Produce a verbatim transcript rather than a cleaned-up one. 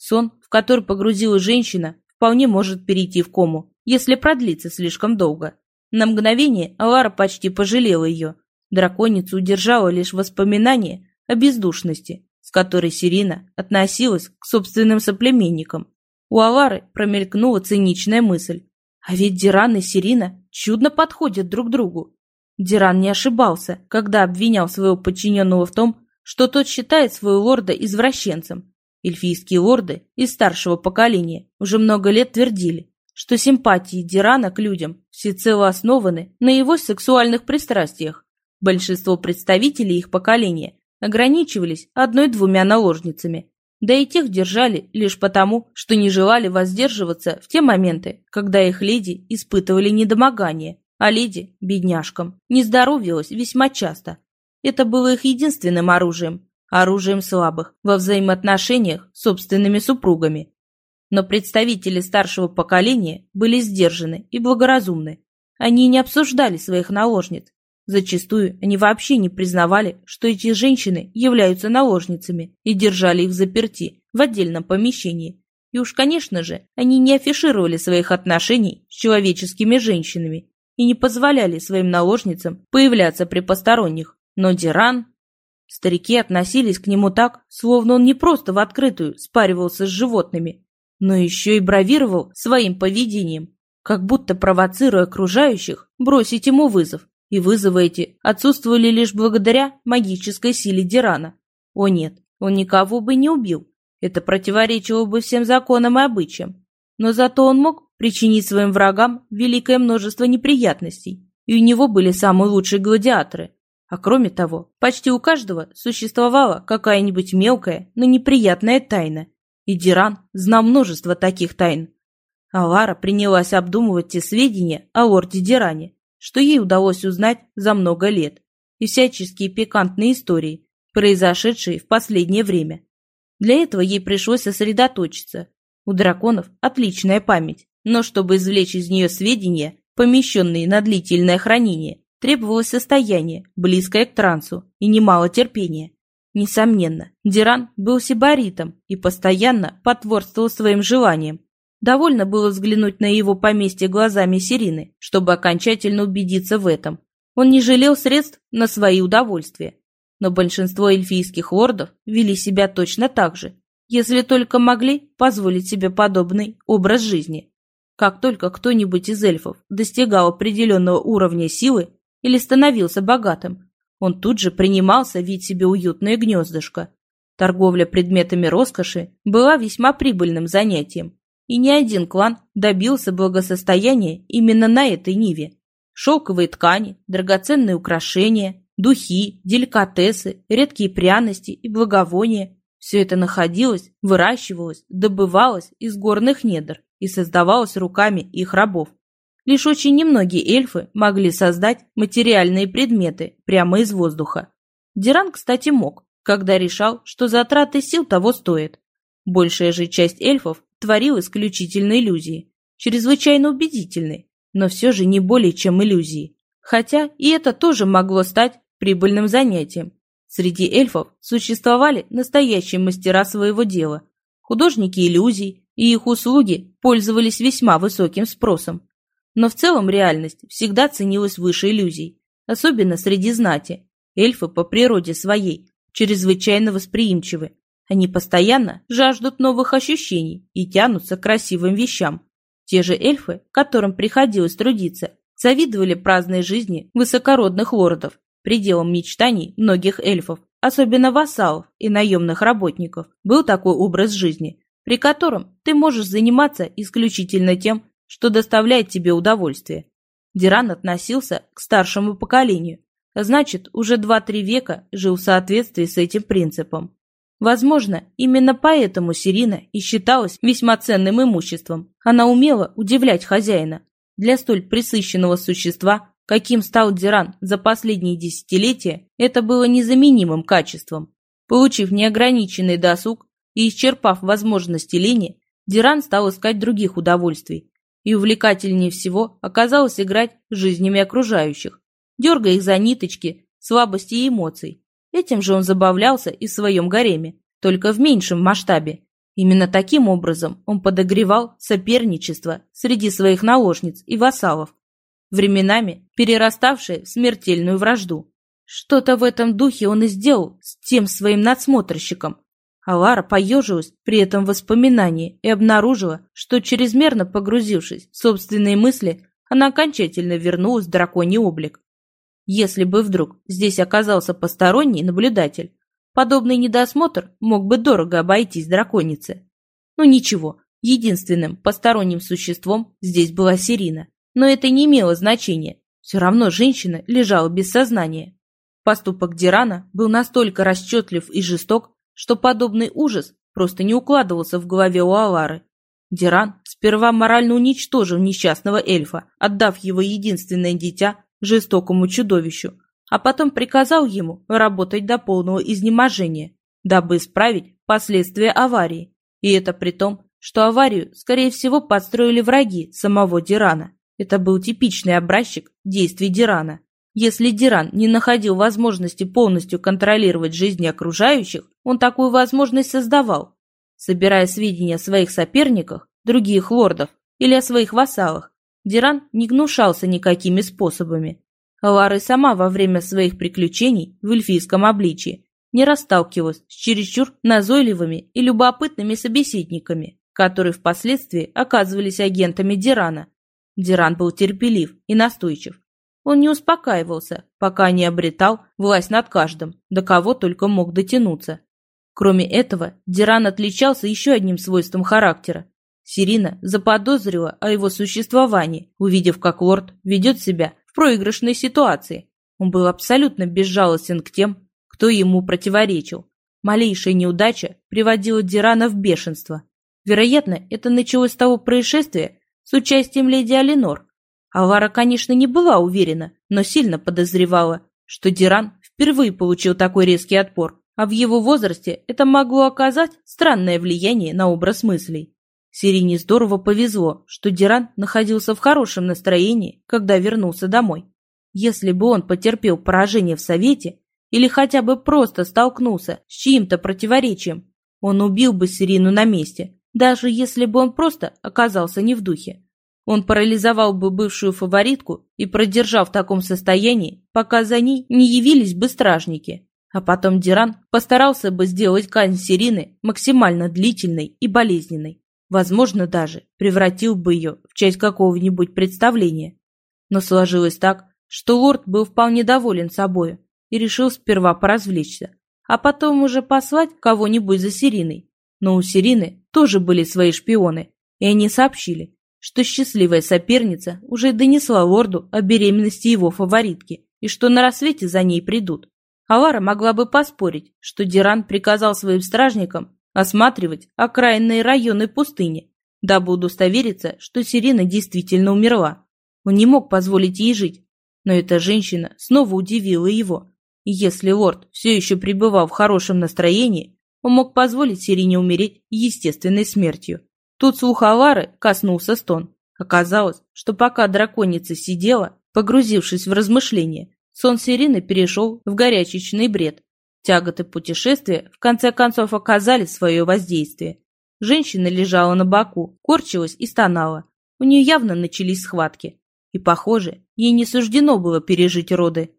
Сон, в который погрузилась женщина, вполне может перейти в кому, если продлится слишком долго. На мгновение Алара почти пожалела ее. Драконицу удержало лишь воспоминание о бездушности, с которой Сирина относилась к собственным соплеменникам. У Алары промелькнула циничная мысль. А ведь Диран и Сирина чудно подходят друг другу. Диран не ошибался, когда обвинял своего подчиненного в том, что тот считает своего лорда извращенцем. Эльфийские лорды из старшего поколения уже много лет твердили, что симпатии Дирана к людям всецело основаны на его сексуальных пристрастиях. Большинство представителей их поколения ограничивались одной-двумя наложницами, да и тех держали лишь потому, что не желали воздерживаться в те моменты, когда их леди испытывали недомогание, а леди, бедняжкам, не здоровилась весьма часто. Это было их единственным оружием, оружием слабых во взаимоотношениях с собственными супругами. Но представители старшего поколения были сдержаны и благоразумны. Они не обсуждали своих наложниц. Зачастую они вообще не признавали, что эти женщины являются наложницами, и держали их взаперти в отдельном помещении. И уж, конечно же, они не афишировали своих отношений с человеческими женщинами и не позволяли своим наложницам появляться при посторонних. Но Диран... Старики относились к нему так, словно он не просто в открытую спаривался с животными, но еще и бравировал своим поведением, как будто провоцируя окружающих бросить ему вызов. И вызовы эти отсутствовали лишь благодаря магической силе Дирана. О нет, он никого бы не убил, это противоречило бы всем законам и обычаям. Но зато он мог причинить своим врагам великое множество неприятностей, и у него были самые лучшие гладиаторы. А кроме того, почти у каждого существовала какая-нибудь мелкая, но неприятная тайна, и Диран знал множество таких тайн. Алара принялась обдумывать те сведения о лорде Диране, что ей удалось узнать за много лет, и всяческие пикантные истории, произошедшие в последнее время. Для этого ей пришлось сосредоточиться. У драконов отличная память, но чтобы извлечь из нее сведения, помещенные на длительное хранение, требовалось состояние, близкое к трансу, и немало терпения. Несомненно, Диран был сибаритом и постоянно потворствовал своим желаниям. Довольно было взглянуть на его поместье глазами Сирины, чтобы окончательно убедиться в этом. Он не жалел средств на свои удовольствия. Но большинство эльфийских лордов вели себя точно так же, если только могли позволить себе подобный образ жизни. Как только кто-нибудь из эльфов достигал определенного уровня силы или становился богатым, он тут же принимался видеть себе уютное гнездышко. Торговля предметами роскоши была весьма прибыльным занятием. И ни один клан добился благосостояния именно на этой ниве. Шелковые ткани, драгоценные украшения, духи, деликатесы, редкие пряности и благовония – все это находилось, выращивалось, добывалось из горных недр и создавалось руками их рабов. Лишь очень немногие эльфы могли создать материальные предметы прямо из воздуха. Диран, кстати, мог, когда решал, что затраты сил того стоят. Большая же часть эльфов творил исключительно иллюзии, чрезвычайно убедительные, но все же не более чем иллюзии. Хотя и это тоже могло стать прибыльным занятием. Среди эльфов существовали настоящие мастера своего дела, художники иллюзий, и их услуги пользовались весьма высоким спросом. Но в целом реальность всегда ценилась выше иллюзий, особенно среди знати. Эльфы по природе своей чрезвычайно восприимчивы. Они постоянно жаждут новых ощущений и тянутся к красивым вещам. Те же эльфы, которым приходилось трудиться, завидовали праздной жизни высокородных лордов. Пределом мечтаний многих эльфов, особенно вассалов и наемных работников, был такой образ жизни, при котором ты можешь заниматься исключительно тем, что доставляет тебе удовольствие. Диран относился к старшему поколению, а значит, уже два-три века жил в соответствии с этим принципом. Возможно, именно поэтому Сирина и считалась весьма ценным имуществом. Она умела удивлять хозяина. Для столь пресыщенного существа, каким стал Диран за последние десятилетия, это было незаменимым качеством. Получив неограниченный досуг и исчерпав возможности лени, Диран стал искать других удовольствий. И увлекательнее всего оказалось играть жизнями окружающих, дергая их за ниточки слабости и эмоций. Этим же он забавлялся и в своем гареме, только в меньшем масштабе. Именно таким образом он подогревал соперничество среди своих наложниц и вассалов, временами перераставшее в смертельную вражду. Что-то в этом духе он и сделал с тем своим надсмотрщиком. А Лара поежилась при этом воспоминании и обнаружила, что, чрезмерно погрузившись в собственные мысли, она окончательно вернулась в драконий облик. Если бы вдруг здесь оказался посторонний наблюдатель, подобный недосмотр мог бы дорого обойтись драконице. Но ничего, единственным посторонним существом здесь была Сирина. Но это не имело значения, все равно женщина лежала без сознания. Поступок Дирана был настолько расчетлив и жесток, что подобный ужас просто не укладывался в голове у Алары. Диран сперва морально уничтожил несчастного эльфа, отдав его единственное дитя жестокому чудовищу, а потом приказал ему работать до полного изнеможения, дабы исправить последствия аварии. И это при том, что аварию, скорее всего, подстроили враги самого Дирана. Это был типичный образчик действий Дирана. Если Диран не находил возможности полностью контролировать жизни окружающих, он такую возможность создавал, собирая сведения о своих соперниках, других лордов или о своих вассалах. Диран не гнушался никакими способами. Лара сама во время своих приключений в эльфийском обличии не расталкивалась с чересчур назойливыми и любопытными собеседниками, которые впоследствии оказывались агентами Дирана. Диран был терпелив и настойчив. Он не успокаивался, пока не обретал власть над каждым, до кого только мог дотянуться. Кроме этого, Диран отличался еще одним свойством характера. Сирина заподозрила о его существовании, увидев, как лорд ведет себя в проигрышной ситуации. Он был абсолютно безжалостен к тем, кто ему противоречил. Малейшая неудача приводила Дирана в бешенство. Вероятно, это началось с того происшествия с участием леди Алинор. Алара, конечно, не была уверена, но сильно подозревала, что Диран впервые получил такой резкий отпор, а в его возрасте это могло оказать странное влияние на образ мыслей. Сирине здорово повезло, что Диран находился в хорошем настроении, когда вернулся домой. Если бы он потерпел поражение в совете или хотя бы просто столкнулся с чьим-то противоречием, он убил бы Сирину на месте, даже если бы он просто оказался не в духе. Он парализовал бы бывшую фаворитку и продержал в таком состоянии, пока за ней не явились бы стражники. А потом Диран постарался бы сделать казнь Сирины максимально длительной и болезненной. Возможно, даже превратил бы ее в часть какого-нибудь представления. Но сложилось так, что лорд был вполне доволен собою и решил сперва поразвлечься, а потом уже послать кого-нибудь за Сириной. Но у Сирины тоже были свои шпионы, и они сообщили, что счастливая соперница уже донесла лорду о беременности его фаворитки и что на рассвете за ней придут. Алара могла бы поспорить, что Диран приказал своим стражникам осматривать окраинные районы пустыни, дабы удостовериться, что Сирина действительно умерла. Он не мог позволить ей жить, но эта женщина снова удивила его. И если лорд все еще пребывал в хорошем настроении, он мог позволить Сирине умереть естественной смертью. Тут слух Алары коснулся стон. Оказалось, что пока драконица сидела, погрузившись в размышления, сон Сирины перешел в горячечный бред. Тяготы путешествия в конце концов оказали свое воздействие. Женщина лежала на боку, корчилась и стонала. У нее явно начались схватки. И, похоже, ей не суждено было пережить роды.